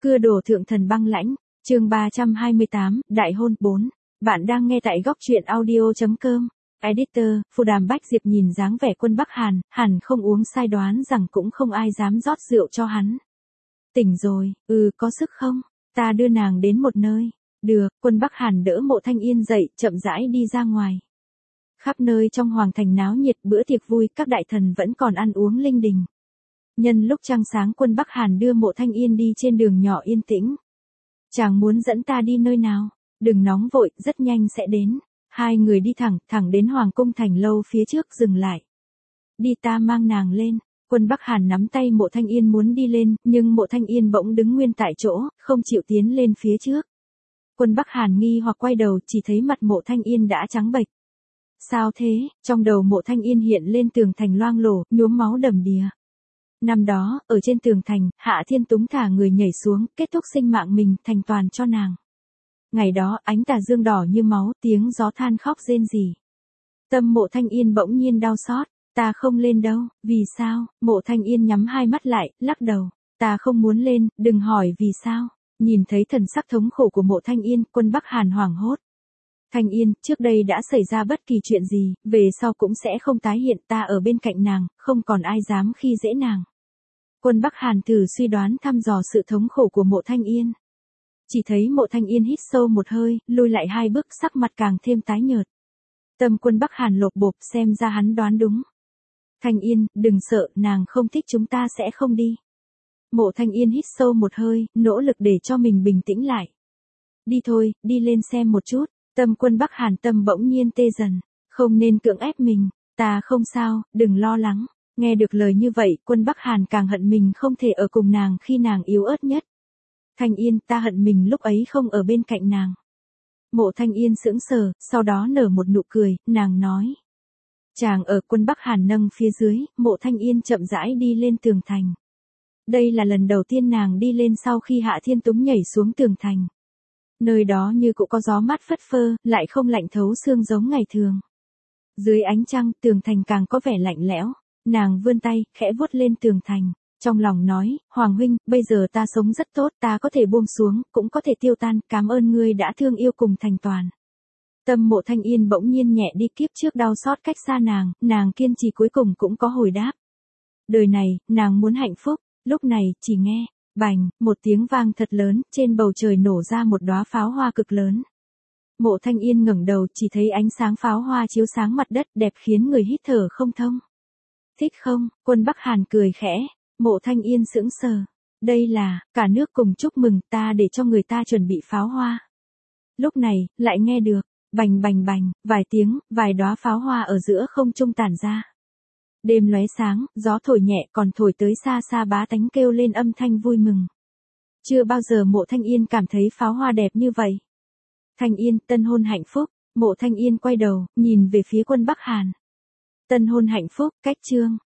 Cưa đổ thượng thần băng lãnh, chương 328, Đại hôn 4. Bạn đang nghe tại góc truyện audio.com. Editor, Phù Đàm Bách Diệp nhìn dáng vẻ Quân Bắc Hàn, hẳn không uống sai, đoán rằng cũng không ai dám rót rượu cho hắn. Tỉnh rồi, có sức không? Ta đưa nàng đến một nơi. Được, Quân Bắc Hàn đỡ Mộ Thanh Yên dậy, chậm rãi đi ra ngoài. Khắp nơi trong hoàng thành náo nhiệt, bữa tiệc vui, các đại thần vẫn còn ăn uống linh đình. Nhân lúc trăng sáng, Quân Bắc Hàn đưa Mộ Thanh Yên đi trên đường nhỏ yên tĩnh. Chàng muốn dẫn ta đi nơi nào? Đừng nóng vội, rất nhanh sẽ đến. Hai người đi thẳng đến Hoàng cung thành lâu phía trước dừng lại. Đi, ta mang nàng lên. Quân Bắc Hàn nắm tay Mộ Thanh Yên muốn đi lên, nhưng Mộ Thanh Yên bỗng đứng nguyên tại chỗ, không chịu tiến lên phía trước. Quân Bắc Hàn nghi hoặc quay đầu, chỉ thấy mặt Mộ Thanh Yên đã trắng bệch. Sao thế? Trong đầu Mộ Thanh Yên hiện lên tường thành loang lổ, nhuốm máu đầm đìa. Năm đó, ở trên tường thành, Hạ Thiên Túng thả người nhảy xuống, kết thúc sinh mạng mình, thành toàn cho nàng. Ngày đó, ánh tà dương đỏ như máu, tiếng gió than khóc rên rỉ. Tâm Mộ Thanh Yên bỗng nhiên đau xót, ta không lên đâu, vì sao? Mộ Thanh Yên nhắm hai mắt lại, lắc đầu, ta không muốn lên, đừng hỏi vì sao. Nhìn thấy thần sắc thống khổ của Mộ Thanh Yên, Quân Bắc Hàn hoảng hốt. Thanh Yên, trước đây đã xảy ra bất kỳ chuyện gì, về sau cũng sẽ không tái hiện, ta ở bên cạnh nàng, không còn ai dám khi dễ nàng. Quân Bắc Hàn thử suy đoán thăm dò sự thống khổ của Mộ Thanh Yên. Chỉ thấy Mộ Thanh Yên hít sâu một hơi, lùi lại hai bước, sắc mặt càng thêm tái nhợt. Tâm Quân Bắc Hàn lột bột, xem ra hắn đoán đúng. Thanh Yên, đừng sợ, nàng không thích chúng ta sẽ không đi. Mộ Thanh Yên hít sâu một hơi, nỗ lực để cho mình bình tĩnh lại. Đi thôi, đi lên xem một chút. Tâm Quân Bắc Hàn tâm bỗng nhiên tê dần. Không nên cưỡng ép mình, ta không sao, đừng lo lắng. Nghe được lời như vậy, Quân Bắc Hàn càng hận mình không thể ở cùng nàng khi nàng yếu ớt nhất. Thanh Yên, ta hận mình lúc ấy không ở bên cạnh nàng. Mộ Thanh Yên sững sờ, sau đó nở một nụ cười, nàng nói. Chàng ở. Quân Bắc Hàn nâng phía dưới, Mộ Thanh Yên chậm rãi đi lên tường thành. Đây là lần đầu tiên nàng đi lên sau khi Hạ Thiên Túng nhảy xuống tường thành. Nơi đó như cũng có gió mát phất phơ, lại không lạnh thấu xương giống ngày thường. Dưới ánh trăng, tường thành càng có vẻ lạnh lẽo. Nàng vươn tay, khẽ vuốt lên tường thành. Trong lòng nói, Hoàng huynh, bây giờ ta sống rất tốt, ta có thể buông xuống, cũng có thể tiêu tan, cảm ơn ngươi đã thương yêu cùng thành toàn. Tâm Mộ Thanh Yên bỗng nhiên nhẹ đi, kiếp trước đau xót cách xa nàng kiên trì cuối cùng cũng có hồi đáp. Đời này, nàng muốn hạnh phúc, lúc này, chỉ nghe, bành, một tiếng vang thật lớn, trên bầu trời nổ ra một đóa pháo hoa cực lớn. Mộ Thanh Yên ngẩng đầu, chỉ thấy ánh sáng pháo hoa chiếu sáng mặt đất, đẹp khiến người hít thở không thông. Thích không? Quân Bắc Hàn cười khẽ. Mộ Thanh Yên sững sờ. Đây là, cả nước cùng chúc mừng, ta để cho người ta chuẩn bị pháo hoa. Lúc này, lại nghe được, bành bành bành, vài tiếng, vài đóa pháo hoa ở giữa không trung tản ra. Đêm lóe sáng, gió thổi nhẹ, còn thổi tới xa xa bá tánh kêu lên âm thanh vui mừng. Chưa bao giờ Mộ Thanh Yên cảm thấy pháo hoa đẹp như vậy. Thanh Yên, tân hôn hạnh phúc. Mộ Thanh Yên quay đầu, nhìn về phía Quân Bắc Hàn. Tân hôn hạnh phúc, cách chương.